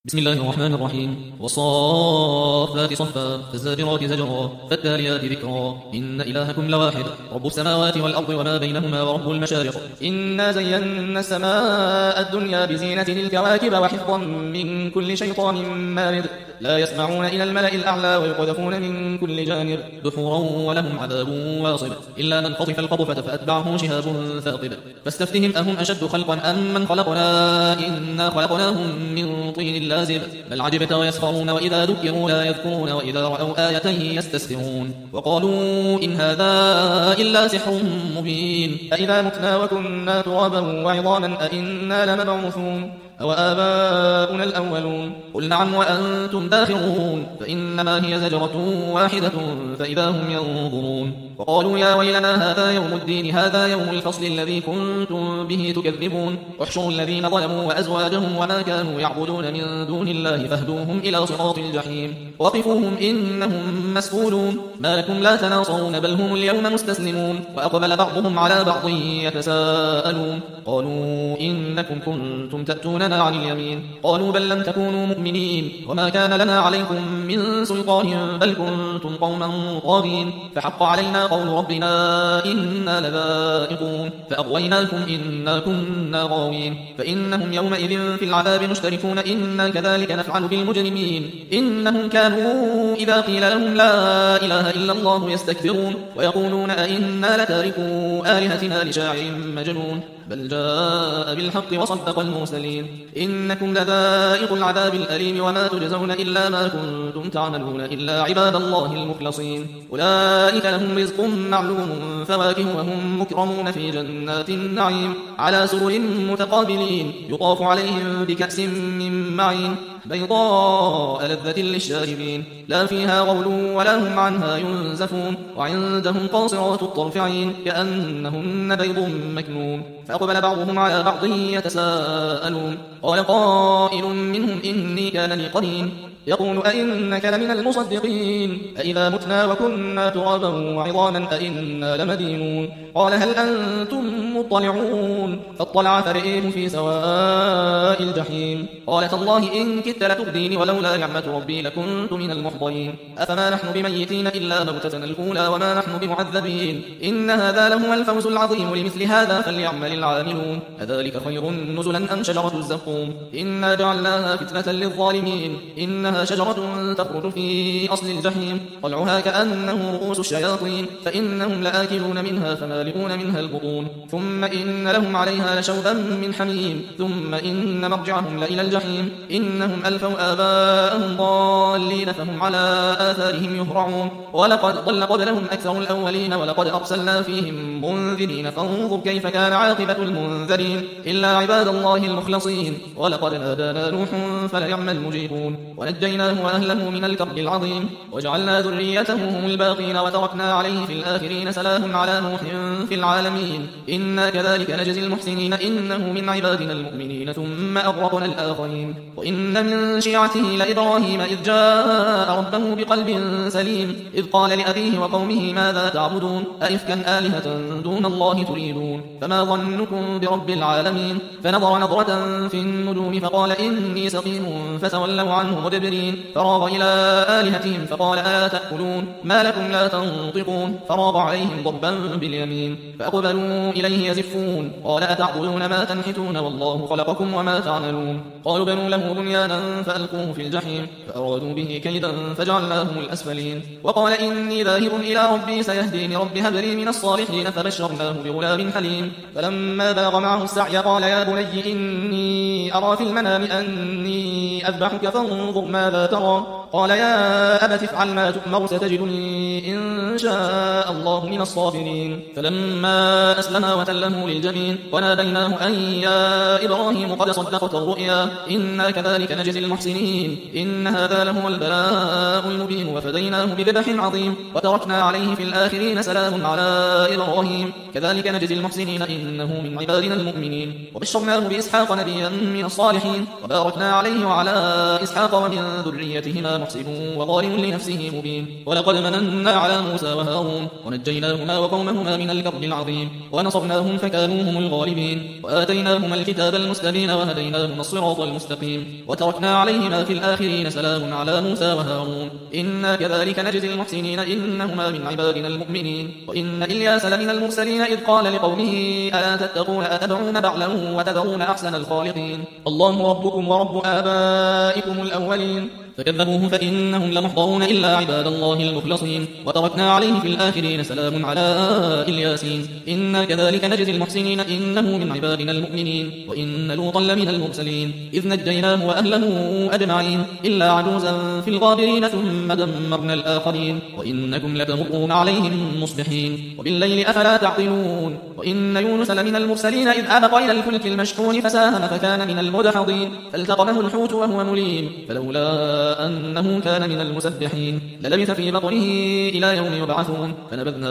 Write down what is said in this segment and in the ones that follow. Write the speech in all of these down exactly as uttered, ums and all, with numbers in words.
بسم الله الرحمن الرحيم. والصافات صفا فالزاجرات زجرا فالتاليات ذكرا إن إلهكم لواحد رب السماوات والأرض وما بينهما ورب المشارق. إنا زينا السماء الدنيا بزينة الكواكب وحفظا من كل شيطان مارد لا يسمعون إلى الملأ الأعلى ويقذفون من كل جانب دحورا ولهم عذاب واصب إلا من خطف القطفة فأتبعه شهاب ثاقب. فاستفتهم أهم أشد خلقا أم من خلقنا إنا خلقناهم من طين لازب بل عجبت ويسخرون وإذا ذكروا لا يذكرون وإذا رأوا آية يستسخرون وقالوا إن هذا إلا سحر مبين أإذا متنا وكنا ترابا وعظاما أإنا لمبعوثون أو آباؤنا الأولون قل نعم وأنتم داخرون فإنما هي زجرة واحدة فإذا هم ينظرون وقالوا يا ويلنا هذا يوم الدين هذا يوم الفصل الذي كنتم به تكذبون احشروا الذين ظلموا وأزواجهم وما كانوا يعبدون من دون الله فاهدوهم إلى صراط الجحيم وقفوهم إنهم مسؤولون ما لكم لا تناصرون بل هم اليوم مستسلمون وأقبل بعضهم على بعض يتساءلون قالوا إنكم كنتم تأتون عن اليمين قالوا بل لم تكونوا مؤمنين وما كان لنا عليكم من سلطان بل كنتم قوما طاغين فحق علينا قول ربنا إنا لذائقون فأغويناكم إنا كنا غاوين فإنهم يومئذ في العذاب مشتركون إنا كذلك نفعل بالمجرمين إنهم كانوا إذا قيل لهم لا إله إلا الله يستكبرون ويقولون أئنا لتاركوا آلهتنا لشاعر مجنون بل جاء بالحق وصدق المرسلين إنكم لذائق العذاب الأليم وما تجزون إلا ما كنتم تعملون إلا عباد الله المخلصين أولئك لهم رزق معلوم فواكه وهم مكرمون في جنات النعيم على سرر متقابلين يطاف عليهم بكأس من معين بيضاء لذة للشاربين لا فيها غول ولا هم عنها ينزفون وعندهم قاصرات الطرف عين كأنهن بيض مكنون فأقبل بعضهم على بعض يتساءلون قال قائل منهم إني كان لي قرين يقول أئنك لمن المصدقين أئذا متنا وكنا ترابا وعظاما أئنا لمدينون قال هل أنتم مطلعون فاطلع فرئيه في سواء الجحيم قال تالله إن كدت لتردين ولولا نعمة ربي لكنت من المحضرين أفما نحن بميتين إلا موتتنا الأولى وما نحن بمعذبين إن هذا لهو الفوز العظيم لمثل هذا فليعمل العاملون أذلك خير نزلا أم شجرة الزقوم إنا جعلناها فتنة للظالمين إنها شجرة تخرج في أصل الجحيم طلعها كأنه رؤوس الشياطين فإنهم لآكلون منها فمالئون منها البطون ثم إن لهم عليها لشوبا من حميم ثم إن مرجعهم لإلى الجحيم إنهم ألفوا آباءهم ضالين فهم على آثارهم يهرعون ولقد ضل قبلهم أكثر الأولين ولقد أرسلنا فيهم منذرين فانظر كيف كان عاقبة المنذرين إلا عباد الله المخلصين ولقد نادانا نوح فليعم المجيبون ونجيناه وأهله من الكرب العظيم وجعلنا ذريته هم الباقين وتركنا عليه في الآخرين سلام على نوح في العالمين إنا كذلك نجزي المحسنين إنه من عبادنا المؤمنين ثم أغرقنا الآخرين وإن من شيعته لإبراهيم إذ جاء ربه بقلب سليم إذ قال لأبيه وقومه ماذا تعبدون أئفكا آلهة دون الله تريدون فما ظنكم برب العالمين فنظر نظرة في النجوم فقال إني سقيم فتولوا عنه مدبرين فراغ إلى آلهتهم فقال ألا تأكلون ما لكم لا تنطقون فراغ عليهم ضربا باليمين فأقبلوا إليه يزفون قال أتعبدون ما تنحتون والله خلقكم وما تعملون قالوا بنوا له بنيانا فألقوه في الجحيم فأرادوا به كيدا فجعلناهم الأسفلين وقال إني ذاهب إلى ربي سيهديني رب هب لي من الصالحين فبشرناه بغلام حليم فلما بلغ معه السعي قال يا بني إني أرى في المنام أني أذبحك فانظر ماذا ترى قال يا أبت افعل ما تؤمر ستجدني إن شاء الله من الصابرين فلما أسلما وتله للجبين وناديناه أن يا إبراهيم قد صدقت الرؤيا إنا كذلك نجزي المحسنين إن هذا لهو البلاء المبين وفديناه بذبح عظيم وتركنا عليه في الآخرين سلام على إبراهيم كذلك نجزي المحسنين إنه من عبادنا المؤمنين وبشرناه بإسحاق نبيا من الصالحين وباركنا عليه وعلى إسحاق ومن ذريتهما محسن وظالم لنفسه مبين ولقد مننا على موسى وهارون ونجيناهما وقومهما من الكرب العظيم ونصرناهم فكانوا هم الغالبين وآتيناهما الكتاب المستبين وهديناهما الصراط المستقيم وتركنا عليهما في الآخرين سلام على موسى وهارون إنا كذلك نجزي المحسنين إنهما من عبادنا المؤمنين وإن إلياس لمن المرسلين إذ قال لقومه ألا تتقون أتدعون بعلا وتذرون أحسن الخالقين الله ربكم ورب آبائكم الأولين فكذبوه فإنهم لمحضرون إلا عباد الله المخلصين وتركنا عليه في الآخرين سلام على الياسين إنا كذلك نجزي المحسنين إنه من عبادنا المؤمنين وإن لوطا لمن المرسلين إذ نجيناه وأهله أجمعين إلا عجوزا في الغابرين ثم دمرنا الآخرين وإنكم لتمرون عليهم مصبحين وبالليل أفلا تعقلون وإن يونس لمن المرسلين إذ أبق إلى الفلك المشحون فساهم فكان من المدحضين فالتقمه الحوت وهو مليم فلولا أنه كان من المسبحين للبث في بطنه إلى يوم يبعثون فنبذناه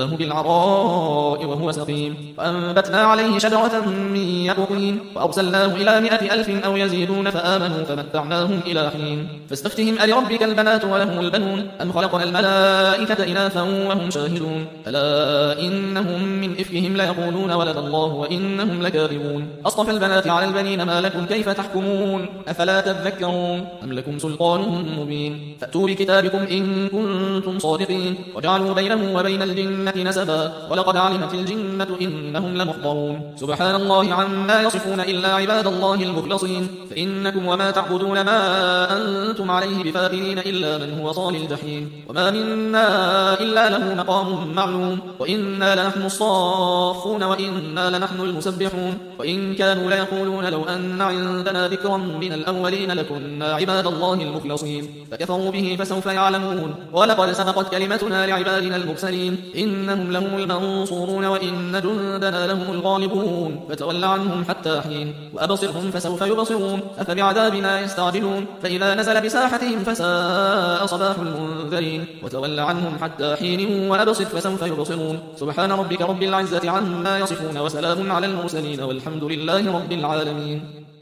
بالعراء وهو سقيم وأنبتنا عليه شجرة من يقطين وأرسلناه إلى مائة ألف أو يزيدون فآمنوا فمتعناهم إلى حين فاستفتهم ألربك البنات ولهم البنون أم خلقنا الملائكة إناثا وهم شاهدون ألا إنهم من إفكهم ليقولون ولد الله وإنهم لكاذبون أصطفى البنات على البنين ما لكم كيف تحكمون أفلا تذكرون أم لكم سلطان مبين فأتوا بكتابكم إن كنتم صادقين وجعلوا بينه وبين الجنة نسبا ولقد علمت الجنة إنهم لمحضرون سبحان الله عما يصفون إلا عباد الله المخلصين فإنكم وما تعبدون ما أنتم عليه بفاتنين إلا من هو صال الجحيم وما منا إلا له مقام معلوم وإنا لنحن الصافون وإنا لنحن المسبحون وإن كانوا ليقولون لو أن عندنا ذكرا من الأولين لكنا عباد الله المخلصين فكفروا به فسوف يعلمون ولقد سبقت كلمتنا لعبادنا المرسلين إنهم لهم المنصورون وإن جندنا لهم الغالبون فتول عنهم حتى حين وأبصرهم فسوف يبصرون أفبعذابنا يستعجلون فإذا نزل بساحتهم فساء صباح المنذرين وتول عنهم حتى حين وأبصر فسوف يبصرون سبحان ربك رب العزة عما يصفون وسلام على المرسلين والحمد لله رب العالمين.